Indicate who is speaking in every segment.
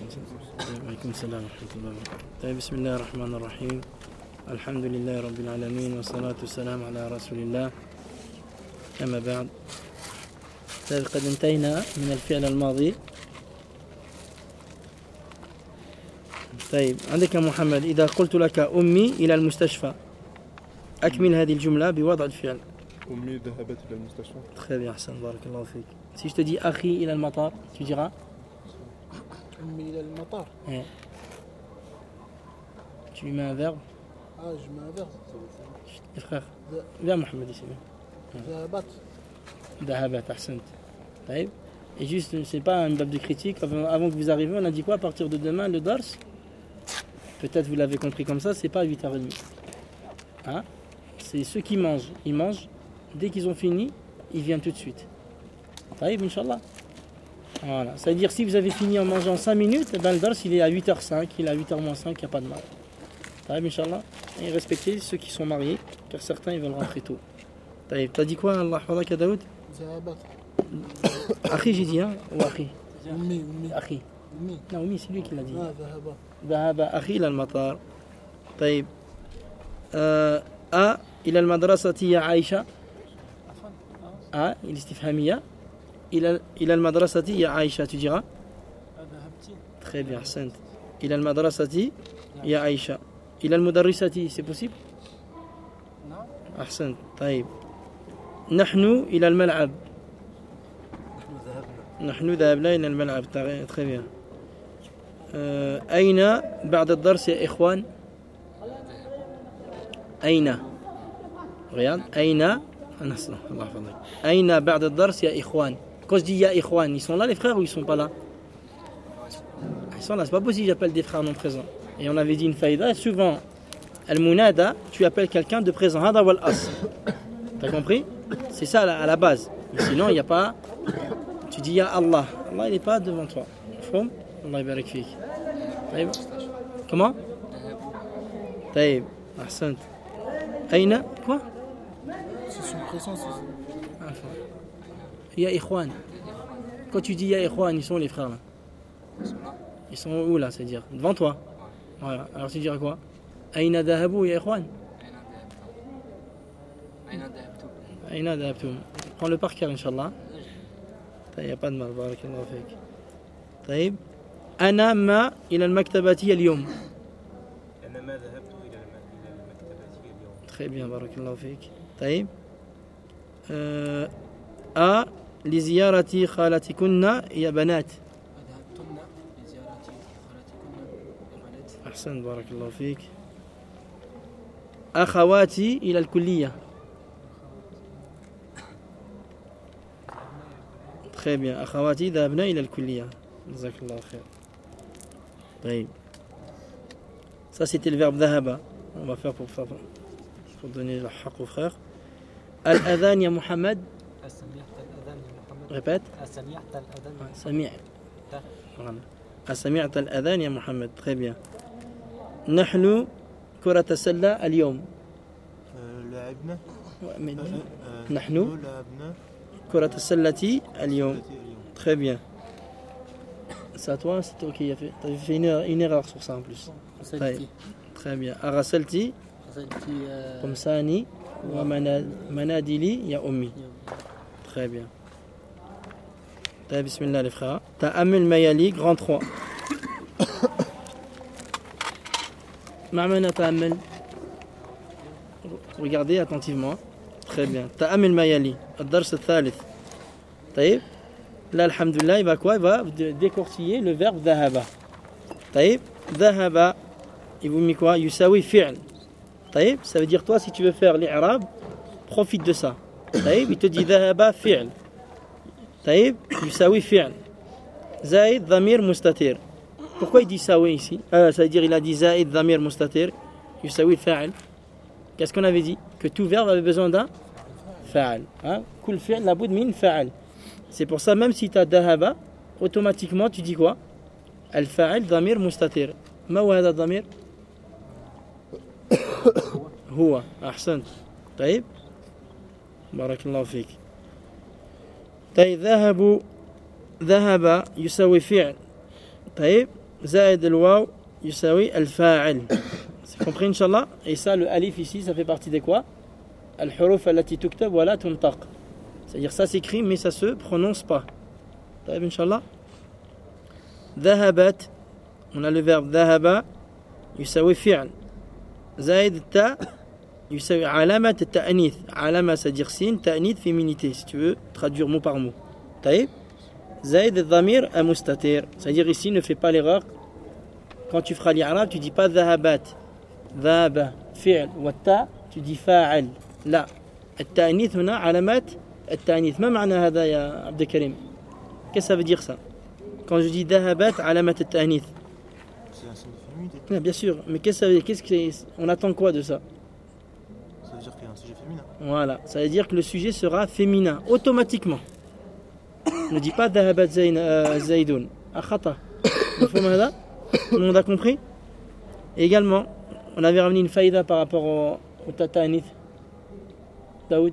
Speaker 1: وعليكم السلام ورحمة الله وبركاته. طيب بسم الله الرحمن الرحيم. الحمد لله رب العالمين والصلاة والسلام على رسول الله. أما بعد، طيب قد انتهينا من الفعل الماضي. طيب عندك يا محمد، إذا قلت لك أمي إلى المستشفى أكمل هذه الجملة بوضع الفعل.
Speaker 2: أمي ذهبت إلى المستشفى.
Speaker 1: Très bien, Hassan, barakallahu fik. Si je te dis أخي إلى المطار, tu diras
Speaker 3: أمي إلى المطار.
Speaker 1: Tu lui mets un verbe.
Speaker 3: Je mets un verbe.
Speaker 1: Les frères, viens Mohamed ici.
Speaker 3: ذهبت.
Speaker 1: ذهبت, أحسنت. طيب. Et juste, c'est pas un bab de critique. Avant que vous arriviez, on a dit quoi à partir de demain, le dars? Peut-être vous l'avez compris comme ça, c'est pas à 8h30. Hein? C'est ceux qui mangent. Ils mangent, dès qu'ils ont fini, ils viennent tout de suite. Taïb, Inch'Allah. Voilà. Ça veut dire si vous avez fini en mangeant 5 minutes, ben le dars il est à 8h05, il est à 8h-5, il n'y a pas de mal. Taïb, Inch'Allah. Et respectez ceux qui sont mariés, car certains ils veulent rentrer tôt. Taïb, t'as dit quoi, Allah Hafadak à Daoud?
Speaker 3: ذهبت.
Speaker 1: Akhi, j'ai dit, hein? Ou Akhi?
Speaker 3: أمي.
Speaker 1: Akhi.
Speaker 3: أمي.
Speaker 1: Non, oui, c'est lui qui l'a dit.
Speaker 3: ذهب.
Speaker 1: ذهب أخي إلى المطار. طيب إلى المدرسة يا عائشة. الاستفهامية. إلى المدرسة يا عائشة tu diras. Très bien, أحسنت. إلى المدرسة يا عائشة. إلى المدرسة c'est possible. أحسنت. طيب نحن إلى الملعب. نحن ذهبنا إلى الملعب. Très bien. أين بعد الدرس يا إخوان؟ أين؟ regarde أين الله يحفظك. أين بعد الدرس يا إخوان؟ Quand je dis ya إخوان, ils sont là les frères ou ils sont pas là? Ils sont là, c'est pas possible j'appelle des frères non présents. Et on avait dit une faïda, souvent al-munada, tu appelles quelqu'un de présent. Hada wal as. T'as compris? C'est ça à la base. Mais sinon il n'y a pas. Tu dis ya Allah. Allah il n'est pas devant toi. Fom? Allah يبارك فيك. طيب. Comment? طيب. أحسنت. أين؟ Quoi?
Speaker 3: C'est son présent.
Speaker 1: Ya Ikhwan. Quand tu dis Ya Ikhwan, ils sont les frères là. Ils sont où là? C'est-à-dire devant toi. Voilà. Alors tu diras quoi? Aïna dahabou Ya Ikhwan. Aïna dahabtou. Prends le par cœur, Inch'Allah. Il n'y a pas de mal. Barakallahu fik. طيب. أنا ما إلى المكتبة اليوم.
Speaker 4: أنا ما ذهبت إلى المكتبة اليوم.
Speaker 1: Très bien, barakallahu fik. طيب. لزيارة خالتكن يا بنات.
Speaker 3: ذهبتن لزيارة خالتكن يا بنات.
Speaker 1: أحسن بارك الله فيك. أخواتي إلى الكلية. Très bien. أخواتي ذهبنا إلى الكلية. جزاك الله خير. طيب. Ça c'était le verbe ذهب. On va faire pour donner le haq aux frères. الأذان يا محمد.
Speaker 3: سمعت الأذان يا محمد.
Speaker 1: Répète.
Speaker 3: سمعت الأذان.
Speaker 1: سمعت. سمعت الأذان يا محمد. Très bien. نحن كرة السلة اليوم.
Speaker 2: لعبنا.
Speaker 1: نحن
Speaker 2: لعبنا
Speaker 1: كرة السلة اليوم. Très bien. C'est à toi, c'est toi qui as fait. Tu as fait une erreur sur ça en plus. Très bien. أغسلتي قمصاني ومناديلي يا أمي. Très bien. بسم الله les frères. تأمل ما يلي grand 3. ما معنى تأمل؟ Regardez attentivement. Très bien. تأمل ما يلي الدرس الثالث. طيب. Là, alhamdoulilah, il va quoi? Il va décortiller le verbe ذهب. طيب. ذهب, il vous met quoi? يساوي فعل. طيب. Ça veut dire toi, si tu veux faire l'Irab, profite de ça. طيب. Il te dit ذهب فعل. طيب. يساوي فعل. زائد ضمير مستتر. Pourquoi il dit يساوي ici? Ça veut dire il a dit زائد ضمير مستتر. يساوي الفاعل. Qu'est-ce qu'on avait dit? Que tout verbe avait besoin d'un فاعل. Hein? كل فعل لابد من فاعل. C'est pour ça, même si tu as ذهب, automatiquement tu dis quoi? الفاعل ضمير مستتر. ما هو هذا الضمير؟ هو. أحسنت. طيب. بارك الله فيك. طيب. ذهب يساوي فعل. طيب. زائد الواو يساوي الفاعل. C'est compris, Inch'Allah. Et ça, le alif ici, ça fait partie des quoi? Al-huruf allati tuktab wa la tuntaq. C'est-à-dire ça s'écrit mais ça se prononce pas. طيب, Inch'Allah. ذهبت, on a le verbe ذهب يساوي فعل زائد التاء يساوي علامة التأنيث. علامة c'est-à-dire signe, تأنيث féminité si tu veux traduire mot par mot. طيب. زائد الضمير المستتر. C'est-à-dire ici ne fais pas l'erreur. Quand tu feras l'I'rab, tu dis pas ذهبت ذهب فعل والتاء tu dis فاعل. لا. التأنيث هنا علامات التأنيث. ما معنى هذا يا عبد الكريم؟ Qu'est-ce que ça veut dire ça? Quand je dis ذهبت علامة التأنيث.
Speaker 2: C'est un signe de féminité.
Speaker 1: Non, bien sûr, mais on attend quoi de ça?
Speaker 2: Ça veut dire qu'il y a un sujet féminin.
Speaker 1: Voilà, ça veut dire que le sujet sera féminin, automatiquement. Ne dis pas ذهبت زيدون. خطأ. Tout le monde a compris? Et également, on avait ramené une faïda par rapport au tatanith. Daoud?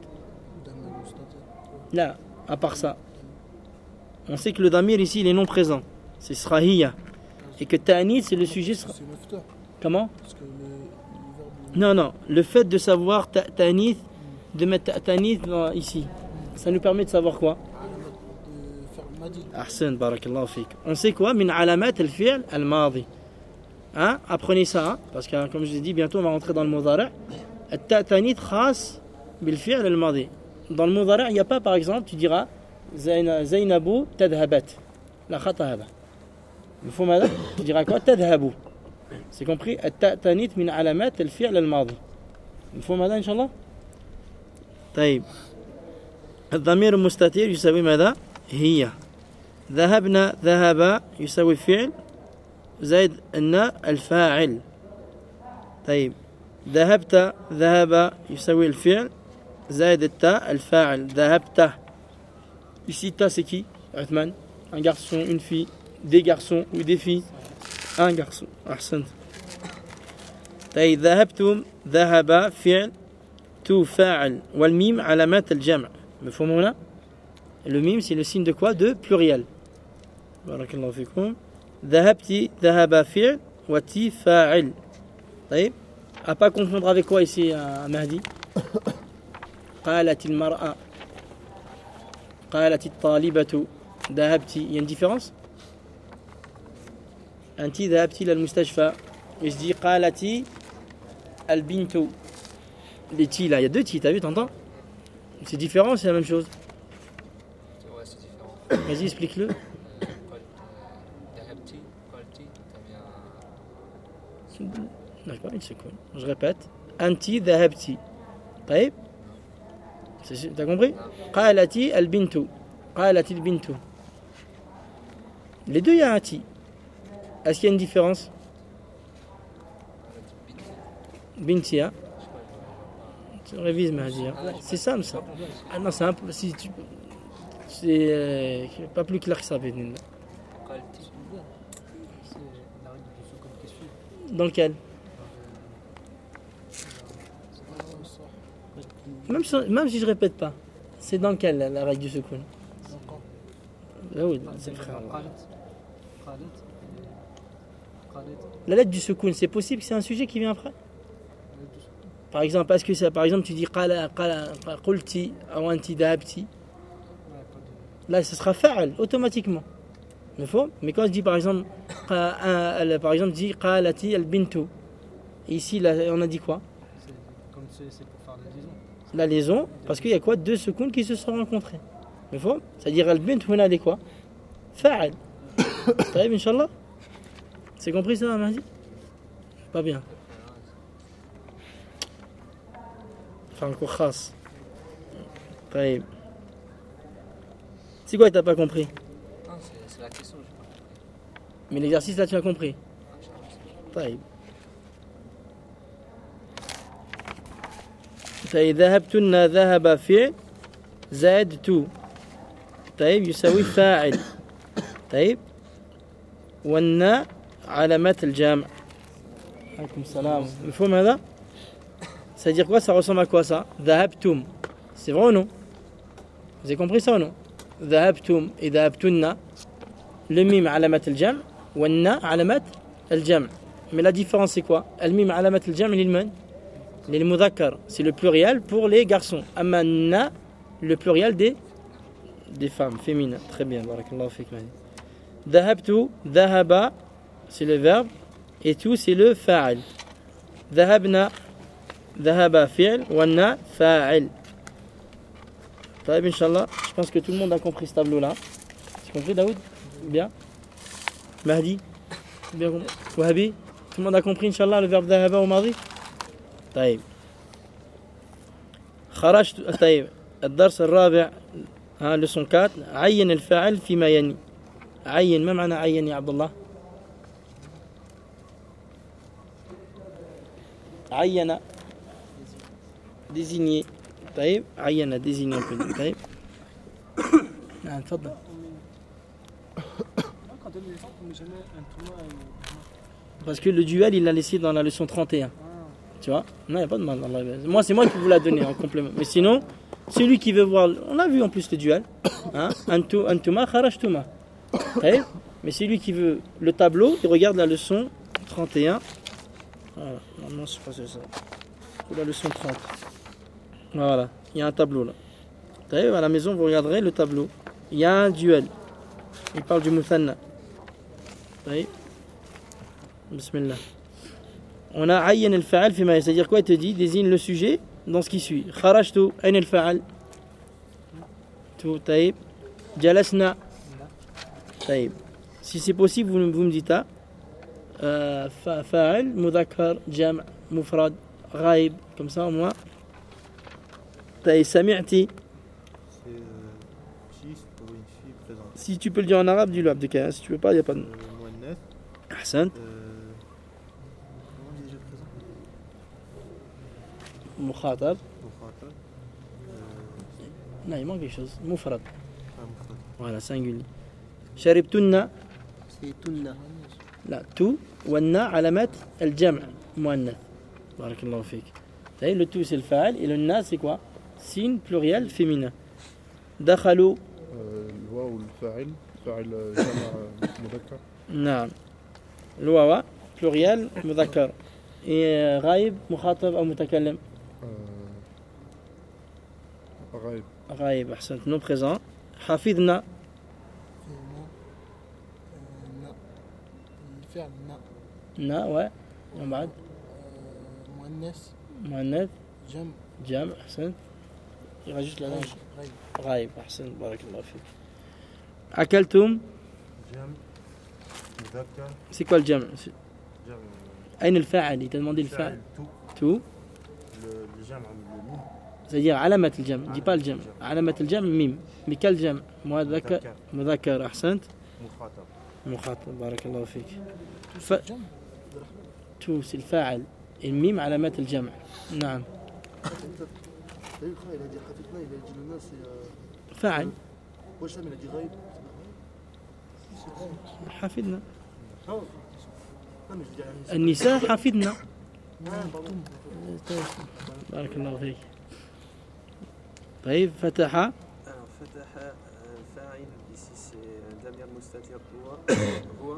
Speaker 1: Là, à part ça. On sait que le damir ici, il est non présent. C'est srahiya. Et que ta'anith, c'est le sujet.
Speaker 3: C'est le
Speaker 1: Comment?
Speaker 3: Parce que le verbe...
Speaker 1: Non, non. Le fait de savoir ta'anith, de mettre ta'anith ici, ça nous permet de savoir quoi?
Speaker 3: de faire le madi.
Speaker 1: Ahsan, barakallahu fik. On sait quoi? Min alamat al-fi'l al-madi. Hein? Apprenez ça, hein? Parce que comme je l'ai dit, bientôt on va rentrer dans le mudari'. Ta'anith khas bil-fi'l al-madi. Dans le mudari', il n'y a pas, par exemple, tu diras Zainabu tadhabat. La khata hada. مفهوم هذا؟ tu diras quoi? تذهب. C'est compris? التأنيث من علامات الفعل الماضي. مفهوم هذا إن شاء الله؟ طيب. الضمير المستتر يساوي ماذا؟ هي. ذهبنا ذهب يساوي فعل زائد الناء الفاعل. طيب. ذهبت ذهب يساوي الفعل زائد التاء الفاعل. ذهبت. Ici, ta c'est qui? Uthman. Un garçon, une fille. Des garçons ou des filles? Un garçon. أحسنت. طيب ذهبتم ذهب فعل تو فاعل والميم علامات الجمع. مفهوم هنا؟ Le mime c'est le signe de quoi? De pluriel. بارك الله فيكم. ذهبتي ذهب فعل وتي فاعل. طيب. À pas confondre avec quoi ici à Mahdi? قالت المرأة قالت الطالبة ذهبتي. Il y a une différence? أنت ذهبتي للمستشفى. Et je dis قالتي البنت. Les ti là, il y a deux ti, t'as vu, t'entends? C'est différent, c'est la même chose.
Speaker 5: Ouais, c'est différent.
Speaker 1: Vas-y, explique-le.
Speaker 5: ذهبتي قلتي t'as bien...
Speaker 1: Non, pas une seconde. Je répète. أنت ذهبتي. طيب. T'as compris? قالتي البنت. قالت البنت. Les deux, il y a un ti. Est-ce qu'il y a une différence? Binti, hein? Tu révises, Mahdi. Hein? C'est simple, ça. Ah non, c'est un peu. Si tu... C'est pas plus clair que ça, Bénin.
Speaker 3: C'est la règle du soukoun qui suit.
Speaker 1: Dans lequel? Même si je répète pas, c'est dans lequel la règle du soukoun? Là où c'est le frère. La lettre du soukoun, c'est possible que c'est un sujet qui vient après? Par exemple, est-ce que ça, par exemple, tu dis qulti ou anti dahabti? Là, ce sera fa'al automatiquement. Mais quand je dis par exemple, dis qalati al-bintu, ici, là, on a dit quoi?
Speaker 3: Comme c'est pour faire la liaison.
Speaker 1: La liaison, parce qu'il y a quoi? Deux soukoun qui se sont rencontrés. C'est-à-dire al-bint, on a dit quoi? Fa'al. Taïb, Inch'Allah. C'est compris ça, Mahdi? Pas bien. Enfin, un cours khas. Taïb. C'est quoi que t'as pas compris?
Speaker 5: Non, c'est la question, j'ai pas compris.
Speaker 1: Mais l'exercice là, tu as compris. Taïb. طيب ذهبتن ذهب فعل زائد تو. طيب يساوي فاعل. طيب والناء علامات الجامع. عليكم السلام. مفهوم هذا؟ Ça veut dire quoi? Ça ressemble à quoi ça? ذهبتم. C'est vrai ou non? Vous avez compris ça ou non? ذهبتم et ذهبتن. Le mime علامات الجمع والنا علامات الجمع. Mais la différence c'est quoi? الميم علامة الجمع للمن؟ للمذكر. C'est le pluriel pour les garçons. أما na, le pluriel des femmes féminines. Très bien, barakallahu fik. ذهبت, ذهب, c'est le verbe. Et tout, c'est le fa'il. ذهبنا, ذهب فعل, والنا فاعل. طيب, Inch'Allah, je pense que tout le monde a compris ce tableau-là. Tu as compris, Daoud? Bien. Mahdi? Bien compris. Wahabi? Tout le monde a compris, Inch'Allah, le verbe ذهب au madi? طيب. خرجت. طيب. الدرس الرابع leçon 4 عين الفاعل فيما يلي. عين، ما معنى عين يا عبد الله؟ عين désigner. طيب عين désigner un peu. طيب نعم تفضل.
Speaker 3: Quand on donne l'exemple, on met jamais un tournoi
Speaker 1: Parce que le duel il l'a laissé dans la leçon 31. Tu vois? Non, il n'y a pas de mal. Moi c'est moi qui vous l'a donné en complément. Mais sinon, celui qui veut voir, on a vu en plus le duel. Hein? Antuma kharajtuma. Mais celui qui veut le tableau, il regarde la leçon 31. Voilà, non, c'est pas ça. C'est la leçon 30. Voilà, il y a un tableau là. À la maison, vous regarderez le tableau. Il y a un duel. Il parle du muthanna. Bismillah. On a ayyan al-fa'al fi ma, c'est-à-dire quoi? Il te dit, désigne le sujet dans ce qui suit. Kharajtu, ayn al-fa'al. Tout, taïb. Jalasna. Taïb. Si c'est possible, vous me dites fa'al, mudhakkar, jam', mufrad, ghaib, comme ça au moins. Taïb, sami'ti.
Speaker 2: Si, c'est pour une fille présente.
Speaker 1: Si tu peux le dire en arabe, dis-le Abdelkader. Si tu veux pas, il n'y a pas de.
Speaker 2: Muannath.
Speaker 1: Ahsan.
Speaker 2: Comment on dit déjà présent?
Speaker 1: Mukhatab.
Speaker 2: Mukhatab.
Speaker 1: Non, il manque quelque chose. Mufrad.
Speaker 2: Mufrad.
Speaker 1: Voilà, singulier. Sharibtunna.
Speaker 3: C'est tunna.
Speaker 1: لا تو والنا علامات الجمع مؤنث. بارك الله فيك. Le tout c'est le fa'al et le na c'est quoi? Signe pluriel féminin. دخلوا.
Speaker 6: الواو الفاعل فاعل جمع مذكر.
Speaker 1: نعم. الواو pluriel مذكر. et غايب مخاطب أو متكلم.
Speaker 6: غايب.
Speaker 1: غايب أحسنت. non présent. حفظنا.
Speaker 3: الفعل
Speaker 1: نا ouais. ومن بعد
Speaker 3: مؤنث
Speaker 1: مؤنث
Speaker 3: جمع
Speaker 1: جمع أحسنت. il rajoute la langue. غايب أحسنت بارك الله فيك. أكلتم.
Speaker 2: جمع مذكر.
Speaker 1: c'est quoi le jam'?
Speaker 2: جمع.
Speaker 1: أين الفاعل؟ il t'a demandé le fa'al. tout.
Speaker 2: le جمع le mim.
Speaker 1: c'est-à-dire علامة الجمع. dis pas le jam'. علامة الجمع ميم. mais quel jam'? مذكر. مذكر أحسنت.
Speaker 2: مخاطب.
Speaker 1: مخاطب بارك الله فيك. تو c'est le فاعل. الميم علامات الجمع. نعم.
Speaker 7: طيب خير هذه حفظنا إلى جل الناس
Speaker 1: فاعل.
Speaker 7: واش من هذه غايب؟
Speaker 1: حفظنا.
Speaker 7: أنا جدي
Speaker 1: النساء حفظنا. بارك الله فيك. طيب فتح.
Speaker 8: فتح فاعل ici c'est ضمير مستتر هو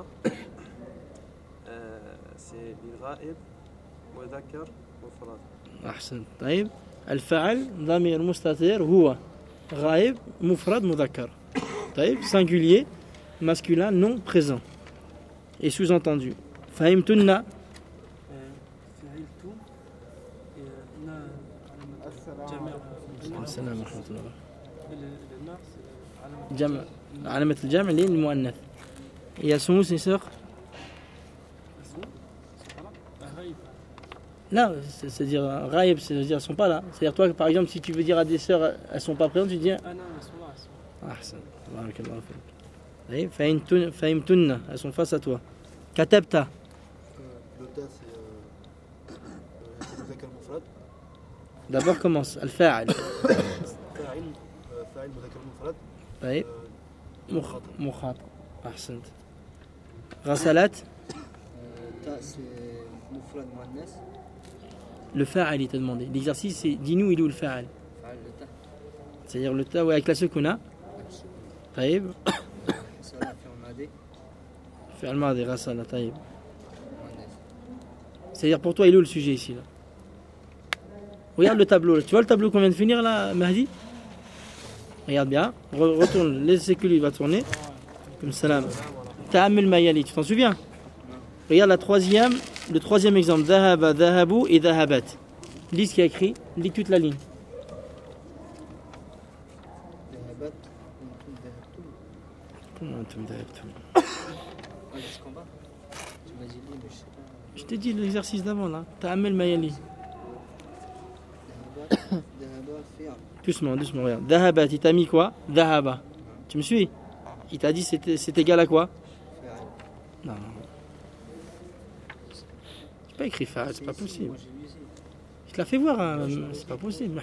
Speaker 8: c'est للغائب مذكر مفرد.
Speaker 1: أحسن. طيب الفاعل ضمير مستتر هو غائب مفرد مذكر. طيب singulier masculin non présent et sous-entendu. فهمتنا.
Speaker 3: فعلت
Speaker 1: السلام ورحمة الله.
Speaker 3: النار
Speaker 1: جمع علامة الجمع للمؤنث. Et elles sont où ces sœurs? Non, c'est-à-dire ghaib, c'est-à-dire elles sont pas là. C'est-à-dire toi par exemple si tu veux dire à des sœurs elles sont pas présentes, tu dis
Speaker 3: ah non, elles sont là, elles sont là.
Speaker 1: أحسن بارك الله فيك. طيب فهمتنا elles sont face à toi. كتبت.
Speaker 7: le tas c'est مذكر مفرد.
Speaker 1: D'abord commence الفاعل.
Speaker 7: فاعل مذكر مفرد.
Speaker 1: طيب مخاطب. أحسنت. غسلت.
Speaker 3: تا c'est مفرد مؤنث.
Speaker 1: Le fa'al il t'a demandé. L'exercice c'est dis-nous il est où le fa'al.
Speaker 3: فعل تا.
Speaker 1: C'est-à-dire le ta ouais, avec la sukuna. طيب
Speaker 3: صلاة في الماضي.
Speaker 1: فعل ماضي غسل طيب. C'est-à-dire pour toi il est où le sujet ici là? Regarde le tableau, tu vois le tableau qu'on vient de finir là, Mahdi? Regarde bien, retourne, laissez que lui va tourner. Comme salam. Ta'amil mayali, tu t'en souviens? Regarde le troisième exemple. Dhahaba, dhahabu et dhahabat. Lis ce qu'il y a écrit, lis toute la ligne. Comment tu me dhahabtu? Je t'ai dit l'exercice d'avant là. Ta'amil mayali. Doucement, regarde. Dhahabat, il t'a mis quoi? Dhahaba. Tu me suis? Il t'a dit c'est égal à quoi? Non. C'est pas écrit fa'al, c'est pas possible. Je te l'ai fait voir, hein. C'est pas possible.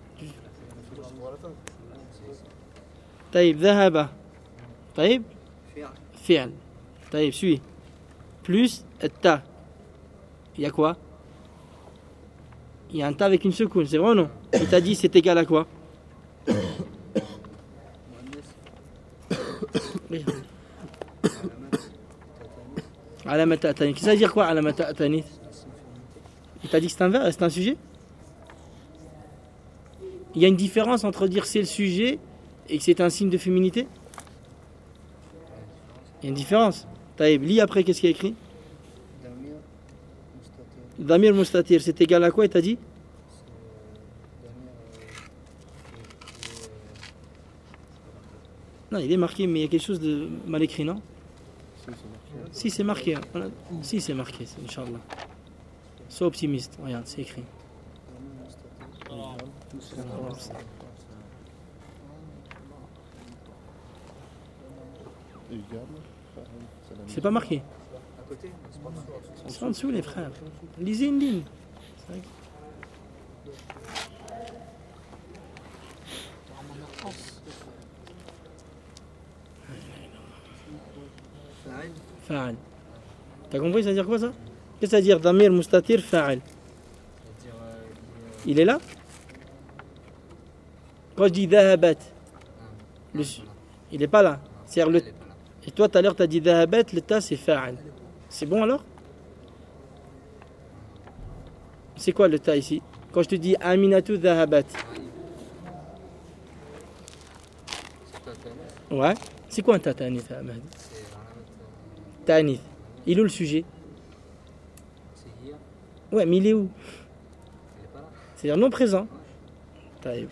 Speaker 1: Taïb, dhahaba. Taïb? Fi'al. Taïb, suis. Plus ta. Il y a quoi? Il y a un ta avec une secoune, c'est vrai ou non? Il t'a dit c'est égal à quoi? Alamat ta'tanith. Qu'est-ce que ça veut dire quoi, alamat ta'tanith? Il t'a dit que c'est un sujet? Il y a une différence entre dire c'est le sujet et que c'est un signe de féminité? Il y a une différence. Taïb, lis après, qu'est-ce qu'il y a écrit? Damir mustatir, c'est égal à quoi, il t'a dit? Non, il est marqué, mais il y a quelque chose de mal écrit, non? Si, c'est marqué. Si, c'est marqué, Inch'Allah. Sois optimiste, regarde, c'est écrit. C'est pas marqué. C'est en dessous, les frères. Lisez une ligne. Fa'al. T'as compris, ça veut dire quoi ça? Qu'est-ce que ça veut dire damir mustatir fa'al? Il est là? Quand je dis dhahabat, il est pas là. C'est-à-dire le... Et toi, tout à l'heure, tu as dit dhahabat, le ta, c'est fa'al. C'est bon alors? C'est quoi le ta ici? Quand je te dis aminatu dhahabat. Ouais. C'est quoi un ta ta'anith, Ahmed? Ta'anith. Il est où le sujet? Ouais, mais il est où? C'est-à-dire non présent. Taïb.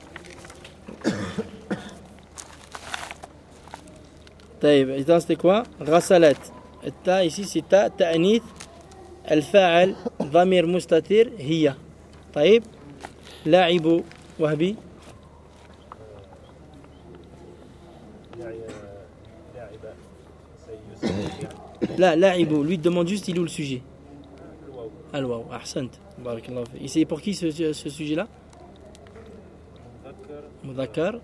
Speaker 1: Taïb. Et dans c'était quoi? Rasalat. Et ta ici c'est ta ta'anith. Al-fa'al. Dhamir mustatir. Hiya. Taïb. La'ibu. Wahbi. Là, la'ibu. Lui demande juste il est où le sujet? Al-waw. Ahsant. Barakallahu fi. Et c'est pour qui ce sujet-là? Mudhakkar.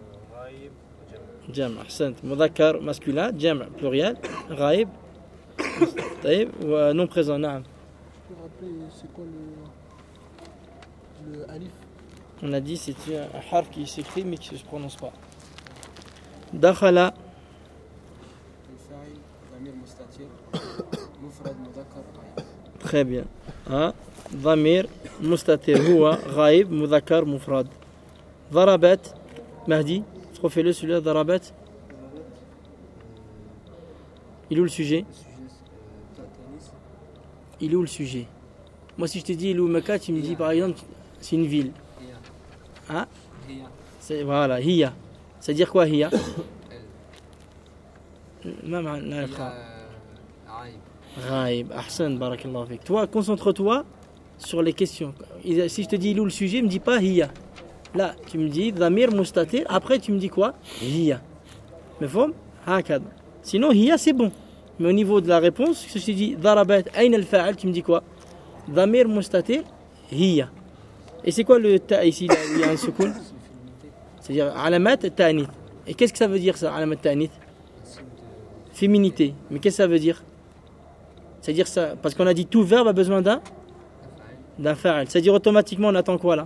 Speaker 1: Jam'. Ahsant. Mudhakkar masculin. Jam' pluriel. Ghaib. Taïb. Ou non présent. Naam.
Speaker 7: Tu peux rappeler c'est quoi le alif?
Speaker 1: On a dit c'est un harf qui s'écrit mais qui ne se prononce pas. Dakhala. Très bien. ضمير مستتر هو غائب مذكر مفرد. ضربت Mahdi, refais-le celui-là, ضربت. Il est où le sujet? Il est où le sujet? Moi si je te dis il est où Mecca, tu me dis par exemple c'est une ville. Hein? C'est, voilà, hiya. C'est-à-dire quoi hiya? Ghaib, ahsan, barakallahu fik. Toi, concentre-toi sur les questions. Si je te dis il est où le sujet, me dis pas hiya. Là, tu me dis dhamir mustatir, après tu me dis quoi? Hiya. Mais fom? Hakad. Sinon hiya c'est bon. Mais au niveau de la réponse, si je te dis darabat ayn al-fa'al, tu me dis quoi? Dhamir mustatir, hiya. Et c'est quoi le ta ici là, il y a un soukoun? C'est-à-dire alamat ta'anith. Et qu'est-ce que ça veut dire ça, alamat ta'anith? Féminité. Mais qu'est-ce que ça veut dire? C'est-à-dire ça, parce qu'on a dit tout verbe a besoin d'un fa'al. C'est-à-dire automatiquement on attend quoi là?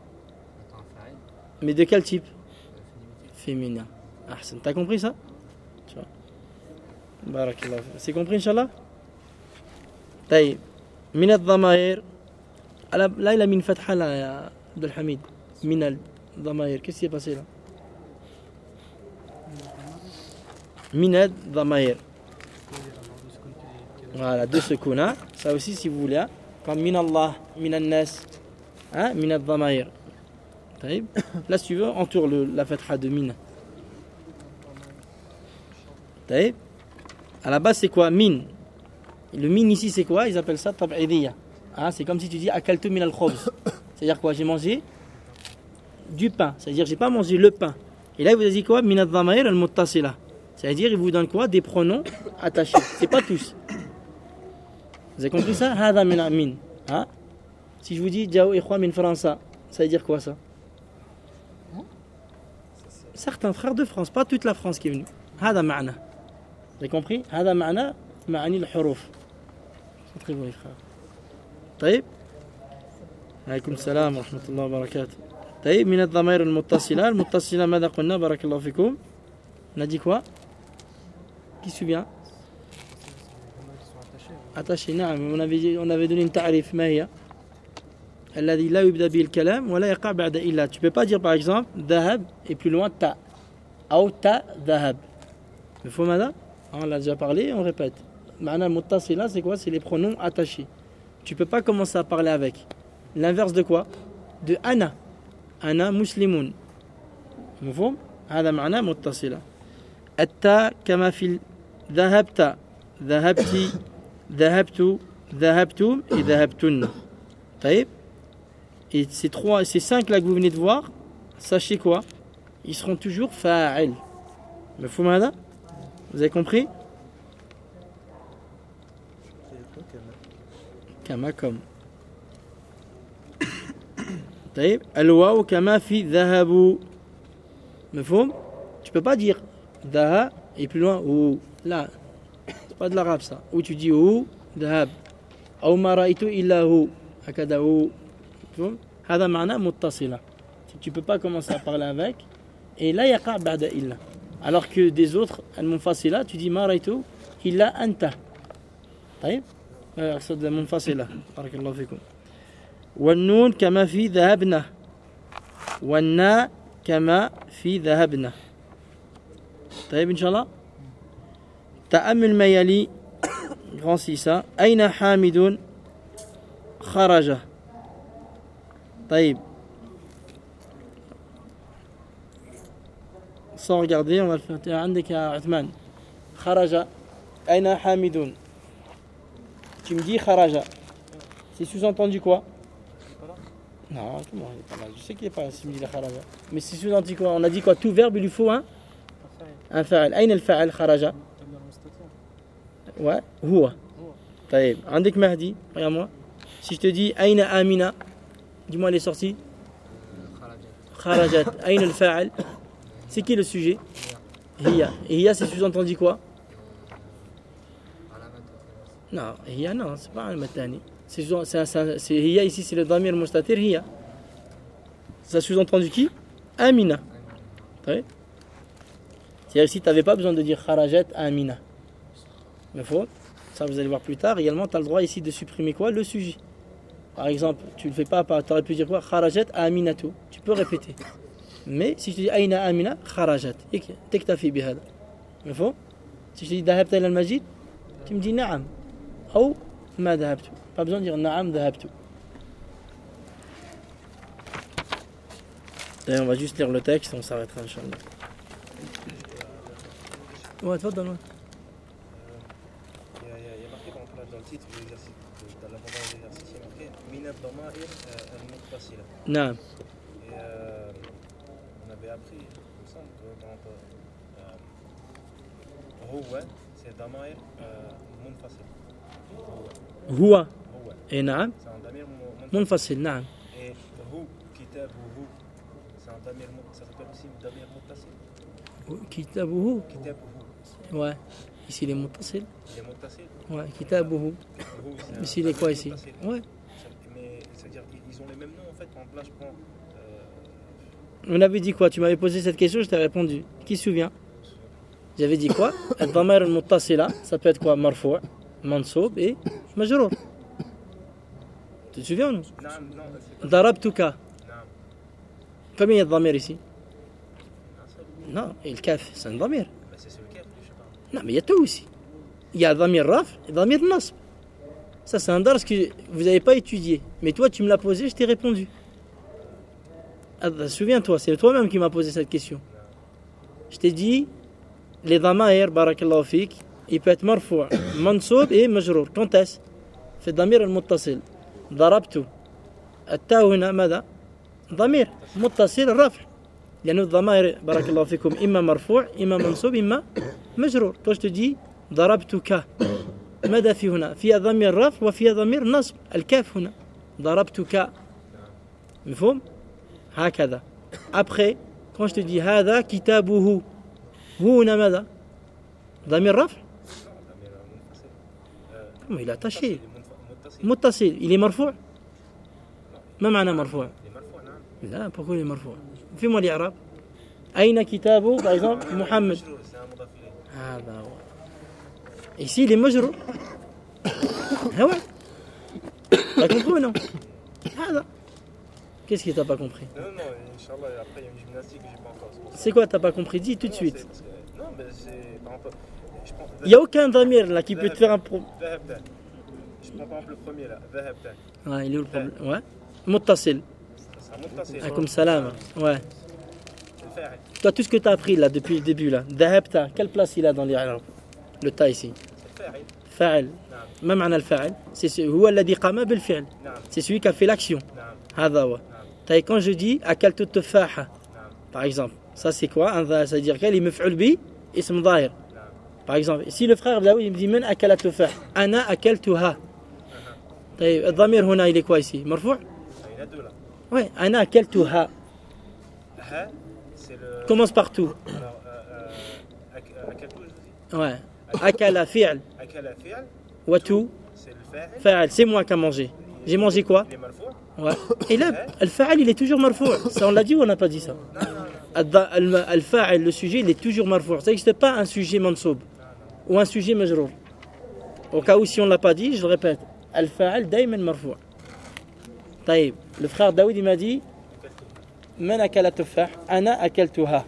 Speaker 1: Mais de quel type? Féminin. Ah, t'as compris ça? Tu vois. Barakallah. C'est compris, Inch'Allah? طيب من الضمائر. Là, il a mis une fatha là, ya Abdelhamid. Min al-Dhamair. Qu'est-ce qui est passé là? Min al-Dhamair. Voilà, deux secouna. Ça aussi, si vous voulez, hein, comme min Allah, min al-Nas, hein, min al-Dhamair. طيب. Là, si tu veux, entoure la fatha de min. طيب. À la base, c'est quoi? Min. Le min ici, c'est quoi? Ils appellent ça tab'idiyya. Hein, c'est comme si tu dis akaltu min al-khubz. C'est-à-dire quoi? J'ai mangé du pain. C'est-à-dire j'ai pas mangé le pain. Et là, il vous a dit quoi? Min al-dhamair al-muttasila. C'est-à-dire, il vous donne quoi? Des pronoms attachés. C'est pas tous. Vous avez compris ça? Hada min min. Hein? Si je vous dis Jao ikhwa min França, ça veut dire quoi ça? Certains frères de France, pas toute la France qui est venue. Hada ma'na. Vous avez compris? Hada ma'na ma'ani al-huruf. C'est très bon les frères. طيب عليكم السلام ورحمة الله وبركاته. طيب من الضمائر المتصلة ماذا قلنا؟ بارك الله فيكم. On a dit quoi? Qui se souvient? Attaché. نعم. On avait donné une تعريف. ما هي؟ الذي لا يبدأ به الكلام ولا يقع بعد إلا. Tu peux pas dire par exemple ذهب et plus loin ta. أو ta ذهب. مفهوم هذا؟ On l'a déjà parlé, on répète. معنى المتصلة c'est quoi? C'est les pronoms attachés. Tu peux pas commencer à parler avec. L'inverse de quoi? De ana. Ana muslimun. مفهوم؟ هذا معناه متصلة. التاء كما في ذهبت ذهبتي ذهبت ذهبتم et ذهبتن. طيب. Et ces cinq là que vous venez de voir, sachez quoi? Ils seront toujours fa'il. مفهوم هذا؟ Vous avez compris? كما comme. طيب الواو كما في ذهبوا. مفهوم؟ Tu peux pas dire ذهب et plus loin ou. Là, c'est pas de l'arabe ça. Ou tu dis ou ذهب أو ما رأيت إلا هو هكذا هو. مفهوم؟ هذا معناه متصلة. Tu peux pas commencer à parler avec. Et là يقع بعد إلا. Alors que des autres المنفصلة tu dis ما رأيت إلا أنت. طيب أقصد منفصلة. بارك الله فيكم. والنون كما في ذهبنا. والنا كما في ذهبنا. طيب إن شاء الله. تأمل ما يلي. Grand 6. أين حامد خرج. طيب. Sans regarder, on va le faire. عندك يا عثمان. خرج. أين حامد. Tu me dis kharaja. C'est sous-entendu quoi? Non, comment il est pas là? Je sais qu'il est pas là si tu me dis la kharaja. Mais c'est sous-entendu quoi? On a dit quoi? Tout verbe il lui faut un fa'al. أين الفاعل kharaja? Ouais, huwa. طيب. عندك مهدي. Regarde-moi. Si je te dis أين آمنة, dis-moi elle est sortie. خرجت. أين الفاعل? C'est qui le sujet? Hiya. Et hiya c'est sous-entendu quoi? Non, hiya non, c'est pas un matani. C'est hiya ici, c'est le damir mustatir hiya. Ça sous-entendu qui? Amina. Oui. C'est-à-dire si tu n'avais pas besoin de dire kharajat amina. Mais faut, ça vous allez voir plus tard, également tu as le droit ici de supprimer quoi? Le sujet. Par exemple, tu le fais pas, tu aurais pu dire quoi? Kharajat aminatu. Tu peux répéter. Mais si je te dis aina amina, kharajat. Tektafi bihada. Mais faut, si je te dis dahabta ila al-majid, tu me dis na'am. Ou ma dahabtu. Pas besoin de dire na'am dahabtu. D'ailleurs, on va juste lire le texte, on s'arrêtera, Inch'Allah. Ouais, toi, donne-moi.
Speaker 4: Il y a marqué dans le titre de l'exercice, dans l'avant-dernier exercice, il y a marqué Min ad-dama'ir al-muttasila.
Speaker 1: Naam.
Speaker 4: Et on avait appris, il me semble, que quand Huwa, c'est dama'ir munfasil.
Speaker 1: Huwa. Et naam.
Speaker 4: C'est un damir
Speaker 1: Munfasil, naam.
Speaker 4: Et Hu, kitab ou Hu, c'est un damir, ça s'appelle aussi damir muttasil.
Speaker 1: Kitabuhu.
Speaker 4: Kitab ou Hu.
Speaker 1: Ouais. Ici, il est muttasil.
Speaker 4: Il est muttasil.
Speaker 1: Ouais, kitabuhu. Ici, il est quoi ici? Ouais.
Speaker 4: Mais c'est-à-dire qu'ils ont les mêmes noms en fait. En là, je prends.
Speaker 1: On avait dit quoi? Tu m'avais posé cette question, je t'ai répondu. Qui se souvient? J'avais dit quoi? الضمائر المتصلة, ça peut être quoi? مرفوع, منصوب et مجرور. Tu te souviens ou non?
Speaker 4: نعم non.
Speaker 1: ضربتك.
Speaker 4: نعم.
Speaker 1: Combien il y a de ضمير ici? Non, et le kaf, c'est un ضمير.
Speaker 4: Bah, c'est sur le cap, je sais pas.
Speaker 1: Non, mais il y a tout ici. Il y a ضمير رفع et ضمير نصب. Ça, c'est un dars que vous n'avez pas étudié. Mais toi, tu me l'as posé, je t'ai répondu. Souviens-toi, c'est toi-même qui m'as posé cette question. Je t'ai dit, les ضمائر, barakallahu fik, il peut être مرفوع, منصوب et مجرور. Quand est-ce? في الضمير المتصل. ضربت. التاء هنا ماذا؟ ضمير متصل رفع. لأن الضمائر بارك الله فيكم إما مرفوع إما منصوب إما مجرور. Toi je te dis ضربتك. ماذا في هنا؟ فيها ضمير رفع وفيها ضمير نصب. الكاف هنا ضربتك. مفهوم؟ هكذا. Après, quand je te dis هذا كتابه, هنا ماذا؟ ضمير رفع؟ Comment il est attaché? متصل. Il est مرفوع؟ ما معنى مرفوع؟ لا, pourquoi il est مرفوع؟ fais-moi l'إعراب. أين كتابه par exemple محمد؟ هذا هو. Ici il est مجرور. هو. T'as compris ou non? هذا. Qu'est-ce que t'as pas compris?
Speaker 4: Non, Inch'Allah, après il y a une gymnastique que j'ai pas encore.
Speaker 1: C'est quoi t'as pas compris? Dis tout de suite.
Speaker 4: Non, mais c'est par exemple.
Speaker 1: Il n'y a aucun damir là qui peut te faire un problème.
Speaker 4: Je prends par exemple le premier là. ذهبت.
Speaker 1: Ouais, il est où le problème? Ouais. متصل. Comme salam. Ouais. Toi, tout ce que tu as appris là depuis le début là, ذهبت, quelle place il a dans l'Irab? Le ta ici. فاعل. ما معنى الفاعل? C'est هو الذي قام بالفعل. C'est celui qui a fait l'action. هذا هو. Quand je dis أكلت التفاحة, par exemple, ça c'est quoi? Ça veut dire qu'il est مفعول به اسم ظاهر. Par exemple, si le frère Abdaoui me dit من أكل التفاح, أنا أكلتها. طيب الضمير هنا il est quoi ici? مرفوع?
Speaker 4: Il y en a deux là.
Speaker 1: Ouais, أنا أكلتها.
Speaker 4: Ha, c'est le.
Speaker 1: Commence par tout.
Speaker 4: Alors, أكلت je dis.
Speaker 1: Ouais. أكل فعل.
Speaker 4: أكل فعل.
Speaker 1: وتو
Speaker 4: C'est le فاعل.
Speaker 1: فاعل. C'est moi qui a mangé. J'ai mangé quoi?
Speaker 4: Il est مرفوع.
Speaker 1: Ouais. Et là, الفاعل il est toujours مرفوع. Ça on l'a dit ou on n'a pas dit ça? الفاعل, le sujet il est toujours مرفوع. Ça n'existe pas un sujet منصوب ou un sujet مجرور. Au cas où si on l'a pas dit, je le répète. الفاعل دايما مرفوع. طيب, le frère Daoud il m'a dit من أكل التفاح؟ أنا أكلتها.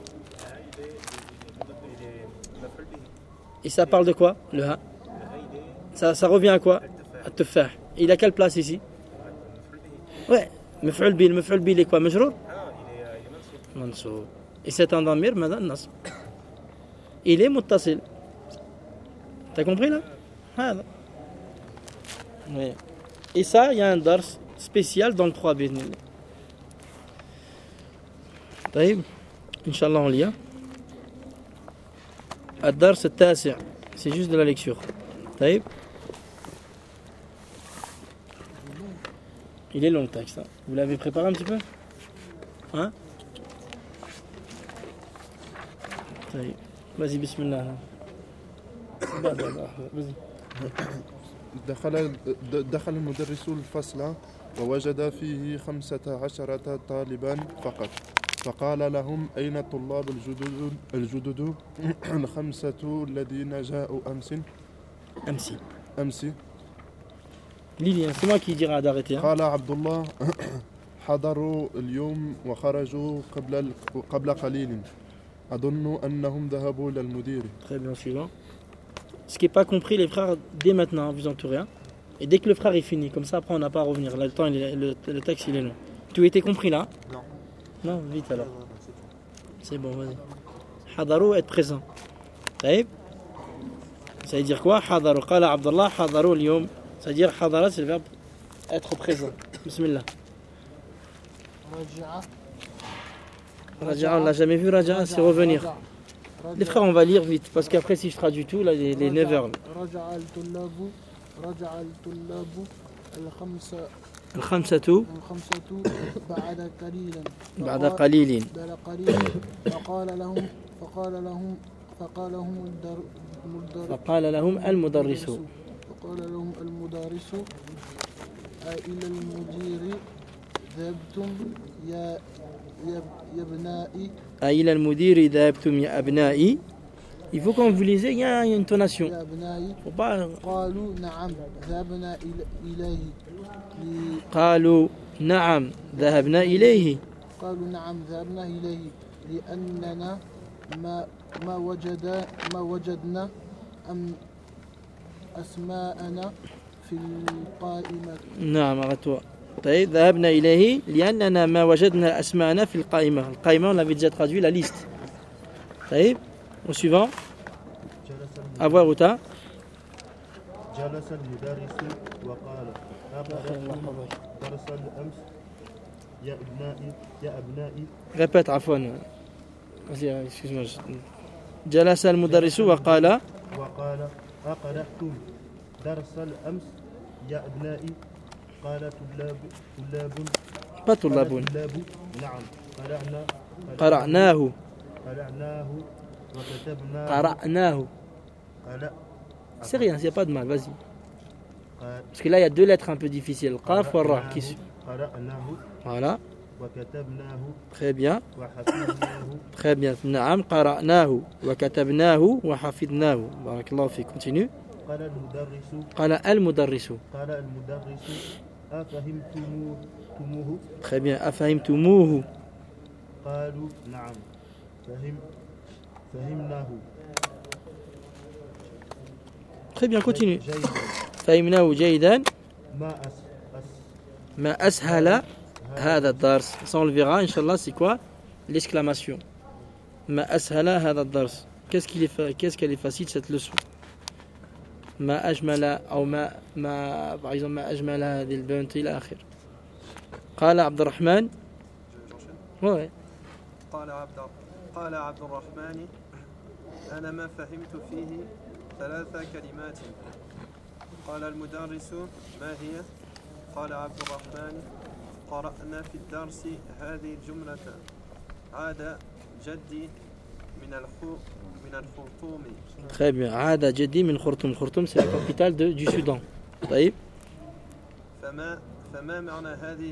Speaker 1: Et ça parle de quoi? Le ha. Ça revient à quoi? التفاح. Il a quelle place ici? Ouais. مفعول به. المفعول به il est quoi? مجرور؟ منصوب. Et c'est un ضمير ماذا؟ النصب. Il est متصل. T'as compris là? هذا. Oui. Et ça, il y a un dars spécial dans le 3 بإذن الله. طيب إن شاء الله on lit. الدرس التاسع, c'est juste de la lecture. طيب. Il est long le texte. Hein. Vous l'avez préparé un petit peu? Hein? طيب. Vas-y, bismillah. Vas-y.
Speaker 6: دخل المدرس الفصل ووجد فيه 15 طالبا فقط فقال لهم أين الطلاب الجدد الخمسة الذين جاءوا أمس
Speaker 1: Lilian, c'est moi qui dirai d'arrêter. Hein.
Speaker 6: قال عبد الله حضروا اليوم وخرجوا قبل قليل أظن أنهم ذهبوا إلى المدير.
Speaker 1: Très bien, suivant. Ce qui n'est pas compris, les frères, dès maintenant, vous entourez. Hein. Et dès que le frère est fini, comme ça, après, on n'a pas à revenir. Là, le texte, il est long. Tout était compris là?
Speaker 2: Non.
Speaker 1: Non, vite alors. C'est bon, vas-y. Hadaru, être présent. طيب. Ça veut dire quoi? Hadaru. Qala Abdullah, hadaru al-yawm. Ça veut dire hadara, c'est le verbe être présent. Bismillah. Raja'a, on l'a jamais vu, Raja'a, c'est revenir. Les frères, on va lire vite, parce qu'après, si je traduis tout, là, les 9 heures. الخمسة بعد قليل فقال لهم المدرس
Speaker 7: إلى المدير ذهبتم يا ابنائي
Speaker 1: إلى المدير ذهبتم يا أبنائي Il faut quand vous lisez, il y a une intonation.
Speaker 7: لأبنائي
Speaker 1: Faut pas...
Speaker 7: قالوا نعم ذهبنا إليه
Speaker 1: قالوا نعم ذهبنا إليه.
Speaker 7: قالوا نعم ذهبنا إليه لأننا ما وجدنا أسماءنا في القائمة.
Speaker 1: نعم أغتوا. طيب ذهبنا إليه لأننا ما وجدنا أسماءنا في القائمة. القائمة on l'avait déjà traduit la liste. طيب au suivant. À voir où t'as.
Speaker 2: جلس المدرس وقال أقرأتم درس الأمس يا أبنائي
Speaker 1: Répète عفوا. Vas-y, excuse-moi. جلس المدرس وقال
Speaker 2: أقرأتم درس الأمس يا أبنائي قال
Speaker 1: pas طلاب.
Speaker 2: نعم
Speaker 1: قرأناه
Speaker 2: وكتبناه
Speaker 1: قرأناه. C'est rien, il n'y a pas de mal, vas-y. Parce que là, il y a deux lettres un peu difficiles. Le qaf ou le ra qui suit. Voilà. Très bien. Très bien. نعم قرأناه وكتبناه وحفظناه. بارك الله فيك. Continue. قال المدرس.
Speaker 2: أفهمتموه.
Speaker 1: Très bien. أفهمتموه.
Speaker 2: قالوا نعم فهمناه.
Speaker 1: Très bien, continue. فهمناه جيدا. ما أسهل هذا الدرس. Ça on le verra, Inch'Allah, c'est quoi? L'exclamation. ما أسهل هذا الدرس. Qu'est-ce qu'elle est facile cette leçon? ما أجمل أو ما par exemple ما أجمل هذه البنت إلى آخر. قال عبد الرحمن. Ouais.
Speaker 8: قال عبد الرحمن أنا ما فهمت فيه 3 كلمات. قال المدرس ما هي؟ قال عبد الرحمن قرأنا في الدرس هذه الجملة عاد جدي من الخرطوم.
Speaker 1: Très bien. عاد جدي من خرطوم. خرطوم c'est la capitale du Soudan. طيب.
Speaker 8: فما معنى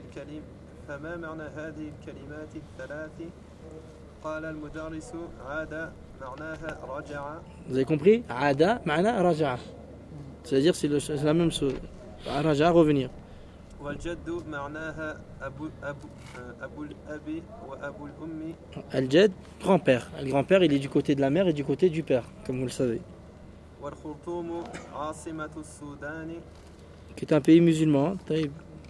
Speaker 8: هذه الكلمات الثلاث؟ قال المدرس عاد معناها رجع.
Speaker 1: Vous avez compris? عاد معناه رجع. C'est-à-dire c'est la même chose. رجع revenir.
Speaker 8: والجد معناها أبو الأب وأبو الأم.
Speaker 1: الجد grand-père. Le grand-père il est du côté de la mère et du côté du père, comme vous le savez.
Speaker 8: والخرطوم عاصمة السودان.
Speaker 1: Qui est un pays musulman. طيب.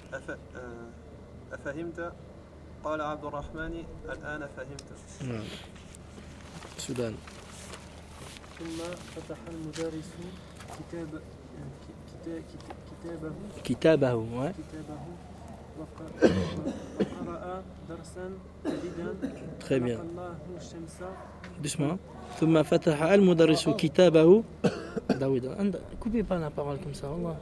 Speaker 8: أفهمت؟ قال عبد الرحمن الآن فهمت.
Speaker 1: نعم. السودان.
Speaker 3: ثم فتح المدرس
Speaker 1: كتابه ouais.
Speaker 3: وقرأ درسا جديدا.
Speaker 1: Très bien.
Speaker 3: الله الشمس.
Speaker 1: Doucement. ثم فتح المدرس كتابه. داود coupez pas la parole comme ça والله.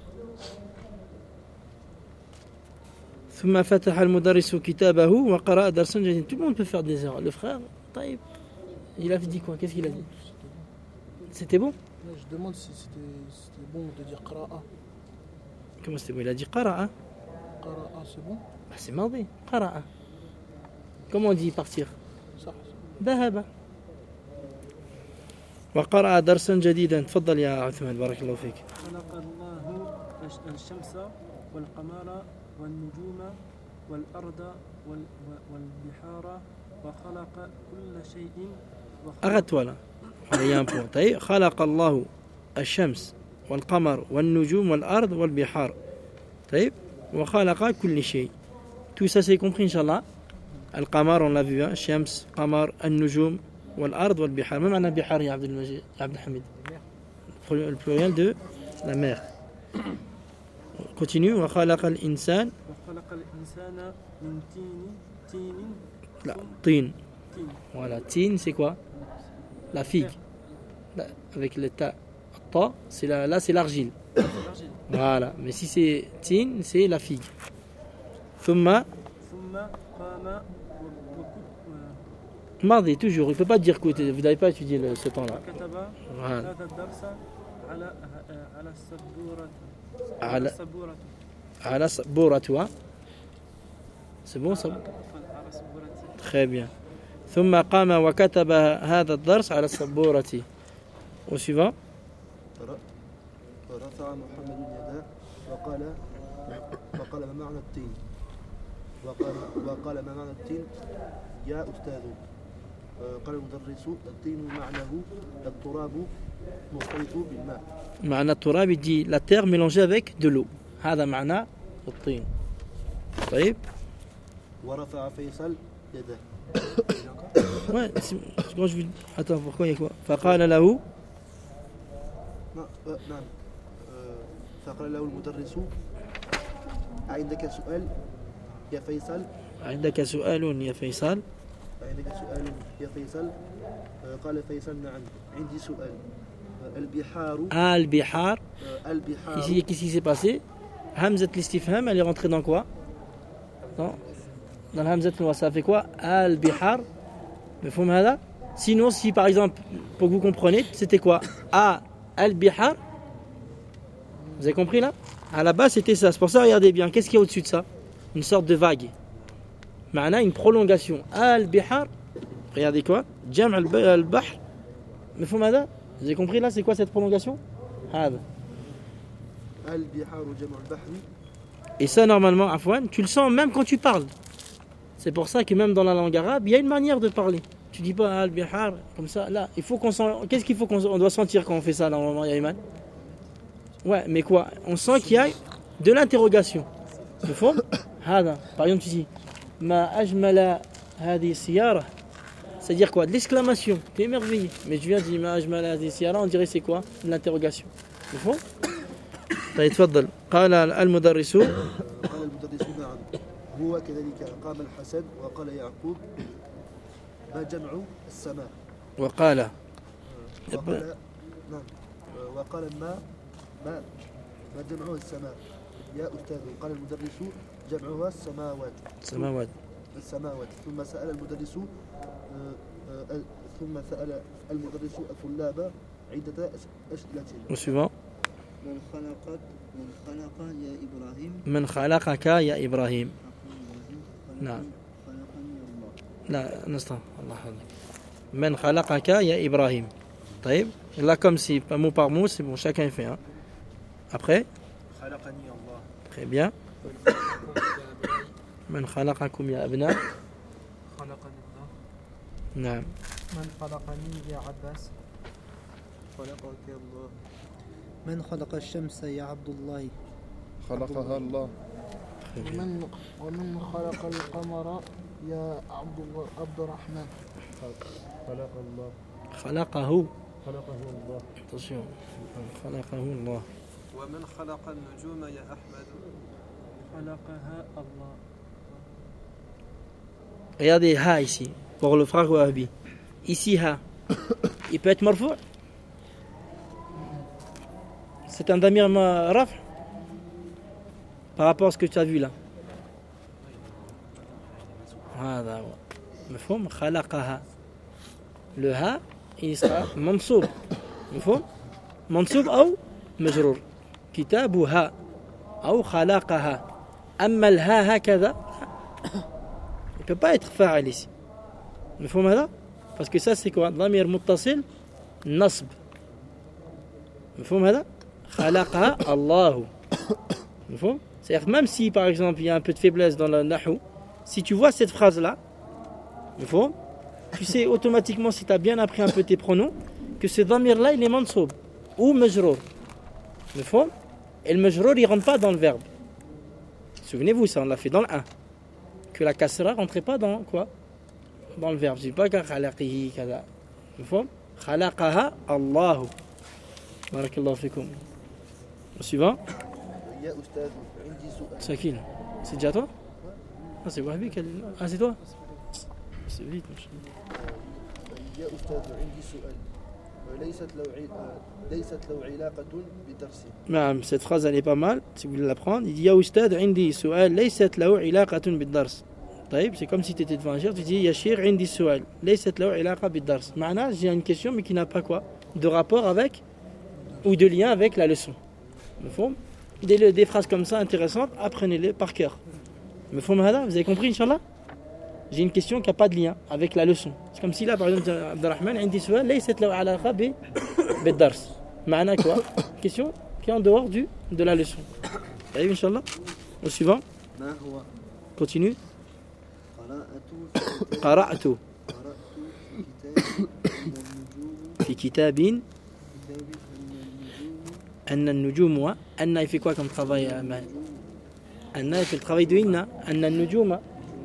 Speaker 1: ثم فتح المدرس كتابه وقرأ درسا جديدا. Tout le monde peut faire des erreurs. Le frère, طيب, il a dit quoi? Qu'est-ce qu'il a dit? C'était bon?
Speaker 7: Je demande si c'était bon de dire قراءة.
Speaker 1: Comment c'était bon? Il a dit قرأ.
Speaker 7: قراءة c'est bon.
Speaker 1: Bah, c'est mauvais. قرأ. Comment on dit partir?
Speaker 7: صح.
Speaker 1: ذهب. وقرأ درسا جديدا. تفضل يا عثمان بارك الله فيك.
Speaker 3: خلق الله الشمس والقمر والنجوم والأرض والبحار وخلق كل شيء.
Speaker 1: أغت ولا. Il y a un point. طيب خلق الله الشمس والقمر والنجوم والأرض والبحار. طيب وخلق كل شيء. Tout ça c'est compris Inch'Allah. القمر on l'a vu, hein. الشمس قمر النجوم والأرض والبحار. ما معنى بحار يا عبد المجيد يا عبد الحميد? Le pluriel de la mer. Continue. وخلق الإنسان.
Speaker 3: وخلق الإنسان من تين.
Speaker 1: لا طين. Voilà, tin c'est quoi? La figue. Là, avec le ta. Ta, c'est là c'est l'argile. Voilà, mais si c'est tin, c'est la figue. ثم
Speaker 3: قام
Speaker 1: ماضي toujours, il peut pas dire que vous n'avez pas étudié ce temps-là.
Speaker 3: كتب
Speaker 1: Voilà.
Speaker 3: هذا الدرس
Speaker 1: على
Speaker 3: على السبورة.
Speaker 1: على سبورة. C'est bon ça?
Speaker 3: على سبورة.
Speaker 1: Très bien. ثم قام وكتب هذا الدرس على السبورة. Au suivant.
Speaker 7: رفع محمد يده وقال ما معنى التين وقال ما معنى التين يا أستاذ قال المدرس التين معناه التراب مختلط بالماء.
Speaker 1: معنى التراب, il dit la terre mélangée avec de l'eau. هذا معنى الطين. طيب.
Speaker 7: ورفع فيصل يده.
Speaker 1: Ouais, quand je... Attends, pourquoi il y a quoi? فقال له.
Speaker 7: نعم. فقال له المدرس عندك سؤال يا فيصل.
Speaker 1: عندك سؤال يا فيصل.
Speaker 7: عندك سؤال يا فيصل. قال فيصل نعم عندي سؤال. البحار.
Speaker 1: البحار.
Speaker 7: البحار.
Speaker 1: Ici, qu'est-ce qui s'est passé? Hamzat l'istifham, elle est rentrée dans quoi? Dans le Hamzat al-wasl, ça fait quoi? Al-bihar. مفهوم هذا? Sinon, si par exemple, pour que vous compreniez, c'était quoi? Al-bihar. Vous avez compris là? À la base, c'était ça. C'est pour ça, regardez bien. Qu'est-ce qu'il y a au-dessus de ça? Une sorte de vague. Ma'ana, une prolongation. Al-bihar. Regardez quoi? Jam' al-bahr. مفهوم هذا? Vous avez compris là? C'est quoi cette prolongation? هذا.
Speaker 7: البحار جمع البحر.
Speaker 1: Et ça, normalement, Afwan, tu le sens même quand tu parles. C'est pour ça que même dans la langue arabe, il y a une manière de parler. Tu dis pas al-bihar comme ça. Là, il faut qu'on sent. Qu'est-ce qu'il faut qu'on doit sentir quand on fait ça normalement, Yaïman? Ouais, mais quoi? On sent qu'il y a de l'interrogation. Le fond? Hada. Par exemple, tu dis ma ajmala hadi siyara. C'est-à-dire quoi? De l'exclamation. T'es émerveillé. Mais je viens de dire ma ajmala hadi siyara, on dirait c'est quoi? De l'interrogation. Le fond? طيب تفضل. قال المدرس.
Speaker 7: قال المدرس نعم هو كذلك قام الحسن وقال يعقوب ما جمع السماء.
Speaker 1: وقال
Speaker 7: نعم وقال ما جمع السماء يا أستاذ. قال المدرس جمعها السماوات. ثم سأل المدرس الطلاب عدة أسئلة.
Speaker 1: وسوى
Speaker 7: من خلق يا إبراهيم.
Speaker 1: من خلقك يا إبراهيم. نعم. لا نستطيع الله حفظك. من خلقك يا إبراهيم. طيب. Là comme si mot par mot, c'est bon, chacun fait. Hein. Après.
Speaker 8: خلقني الله.
Speaker 1: Très bien. من خلقكم يا أبناء.
Speaker 3: خلقني الله.
Speaker 1: نعم.
Speaker 3: من خلقني يا عباس.
Speaker 7: خلقك الله.
Speaker 3: من خلق الشمس يا عبد الله.
Speaker 6: خلقها الله.
Speaker 7: ومن خلق القمر يا عبد الرحمن.
Speaker 2: خلق الله.
Speaker 1: خلقه.
Speaker 2: خلقه الله.
Speaker 1: Attention. خلقه الله.
Speaker 8: ومن خلق النجوم يا أحمد.
Speaker 3: خلقها الله.
Speaker 1: Regardez ha ici, pour le frère Wahabi. Ici ha. Il peut être marfou'. C'est un damir raf' par rapport à ce que tu as vu là. هذا هو. مفهوم؟ خلقها. Le ha, il sera منصوب. مفهوم؟ منصوب أو مجرور. كتابها أو خلقها. أما الها هكذا il ne peut pas être فاعل ici. مفهوم هذا؟ Parce que ça c'est quoi? ضمير متصل نصب. مفهوم هذا؟ خلقها الله. مفهوم؟ C'est-à-dire même si par exemple il y a un peu de faiblesse dans le nahou, si tu vois cette phrase là, مفهوم? Tu sais automatiquement si tu as bien appris un peu tes pronoms que ce dhamir là il est mansoub ou majrour. مفهوم? Et le majrour il rentre pas dans le verbe. Souvenez-vous ça on l'a fait dans le 1. Que la kasra rentrait pas dans quoi? Dans le verbe. Je dis pas que khalaqihi kaza. مفهوم? خلقها الله. بارك الله فيكم. Suivant.
Speaker 7: يا أستاذ عندي سؤال.
Speaker 1: Sakine. C'est déjà toi? Ah c'est Wahbi qu'elle... Ah c'est toi? C'est vite.
Speaker 7: يا أستاذ عندي سؤال ليست له علاقة بالدرس.
Speaker 1: نعم cette phrase elle est pas mal si vous voulez l'apprendre. Il dit يا أستاذ عندي سؤال ليست له علاقة بالدرس. طيب c'est comme si tu étais devant un cher, tu dis يا شيخ عندي سؤال ليست له علاقة بالدرس. معناه j'ai une question mais qui n'a pas quoi? De rapport avec ou de lien avec la leçon. مفهوم؟ Des phrases comme ça intéressantes, apprenez-les par cœur. مفهوم هذا? Vous avez compris Inch'Allah? j'ai une question qui n'a pas de lien avec la leçon. C'est comme si là, par exemple, Abdelrahman, عندي سؤال ليست له علاقة بالدرس. معناه quoi? Question qui est en dehors de la leçon. Allez, Inch'Allah. Au suivant.
Speaker 7: ما هو
Speaker 1: Continue.
Speaker 7: قرأت
Speaker 1: قرأت
Speaker 7: في كتاب أن النجوم
Speaker 1: أن النجوم أن il fait quoi comme travail أن il fait le travail de إن أن النجوم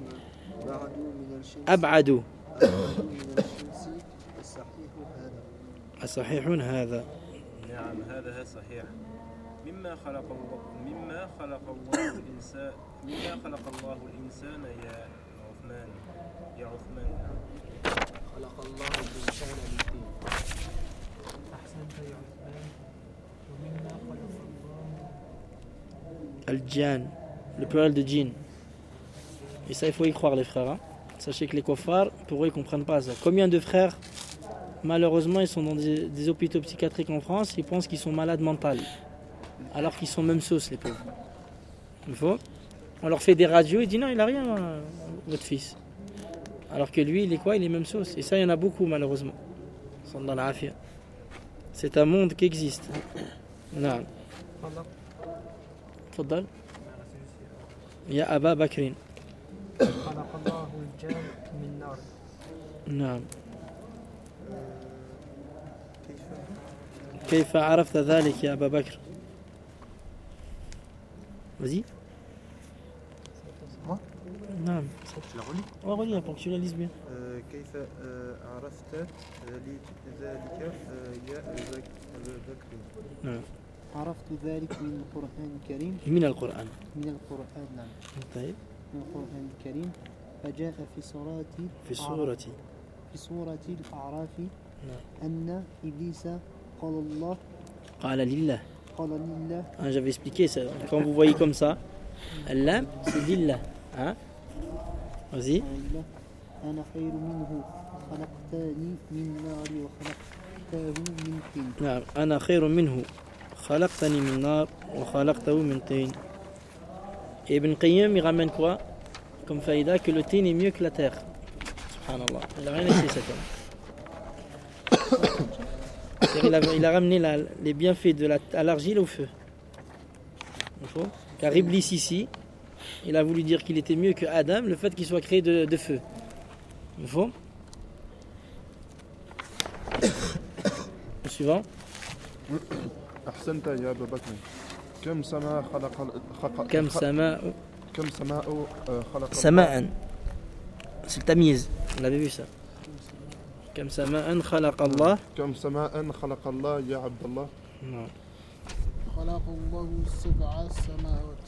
Speaker 7: بعد من الشمس
Speaker 1: أبعد
Speaker 7: من الشمس الصحيح هذا.
Speaker 1: صحيح هذا.
Speaker 4: نعم هذا صحيح. مما خلق الله الإنسان يا عثمان.
Speaker 3: خلق الله الإنسان من طين. أحسنت يا عثمان. ومما خلق الله
Speaker 1: الجان, le pluriel de djinn. Et ça, il faut y croire, les frères. Hein. Sachez que les kuffars, pour eux, ils ne comprennent pas ça. Combien de frères, malheureusement, ils sont dans des hôpitaux psychiatriques en France, ils pensent qu'ils sont malades mentales. Alors qu'ils sont même sauces, les pauvres. Il faut. On leur fait des radios, ils disent non, il n'a rien, votre fils. Alors que lui, il est quoi? Il est même sauce. Et ça, il y en a beaucoup, malheureusement. Ils sont dans la affaire. C'est un monde qui existe. Non. تفضل يا أبا بكر.
Speaker 3: خلق الله الجان من نار.
Speaker 1: نعم. كيف عرفت ذلك يا أبا بكر؟ Vas-y.
Speaker 7: Moi
Speaker 1: نعم.
Speaker 7: Je la relis.
Speaker 1: On va relire pour que tu la lises bien.
Speaker 7: كيف عرفت ذلك يا أبا بكر؟
Speaker 1: نعم.
Speaker 9: عرفت ذلك من القرآن الكريم.
Speaker 1: من القرآن.
Speaker 9: من القرآن نعم.
Speaker 1: طيب.
Speaker 9: من القرآن الكريم فجاء في سورة الأعراف أن إبليس قال لله. Ah, j'avais expliqué ça. Quand vous voyez comme ça, Allah, c'est lillah. Hein? Vas-y. أنا خير منه خلقتني من نار وخلقته من طين. نعم أنا خير منه خلقتني من نار وخلقته من طين. Et Ibn Qayyim il ramène quoi comme faïda? Que le tin est mieux que la terre. Subhanallah. Il n'a rien laissé cet homme. Il a ramené les bienfaits de l'argile au feu. Car Iblis ici, il a voulu dire qu'il était mieux que Adam, le fait qu'il soit créé de feu. Il faut. Le suivant.
Speaker 6: أحسنت يا أبا بكر. كم سماء خلق
Speaker 1: سماء. C'est le tamiz. On avait vu ça. كم سماء خلق الله.
Speaker 6: كم سماء خلق الله يا عبد الله.
Speaker 1: نعم.
Speaker 9: خلق الله 7 سماوات.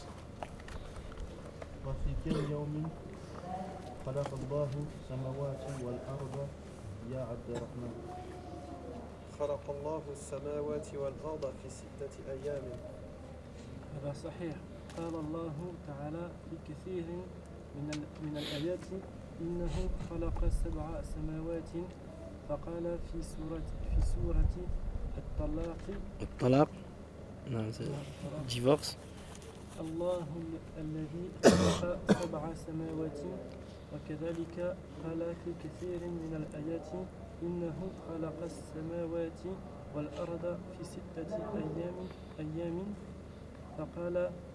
Speaker 7: وفي كم يوم خلق الله السماوات والأرض يا عبد الرحمن؟
Speaker 8: خلق الله السماوات والأرض في 6 أيام.
Speaker 3: هذا صحيح. قال الله تعالى في كثير من الآيات إنه خلق 7 سماوات. فقال في سورة
Speaker 1: الطلاق. نعم. divorce.
Speaker 3: الله الذي خلق 7 سماوات. وكذلك قال في كثير من الآيات إنه خلق السماوات والأرض في 6 أيام. فقال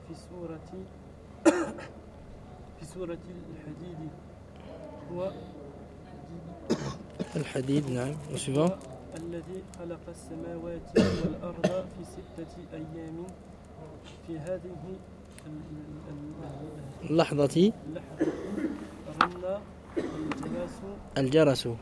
Speaker 3: في سورة الحديد هو
Speaker 1: الحديد. نعم. وسوى
Speaker 3: الذي خلق السماوات والأرض في 6 أيام. في هذه
Speaker 1: اللحظة
Speaker 3: رن
Speaker 1: الجرس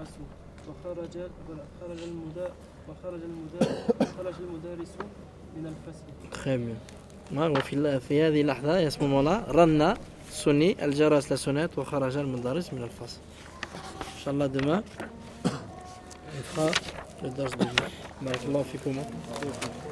Speaker 1: وخرج المدرس من الفصل. خير. وفي هذه اللحظة يا اسمه مولا رن sonné الجرس la sonnette وخرج المدرس من الفصل. إن شاء الله demain on fera le dars de demain. بارك الله فيكم.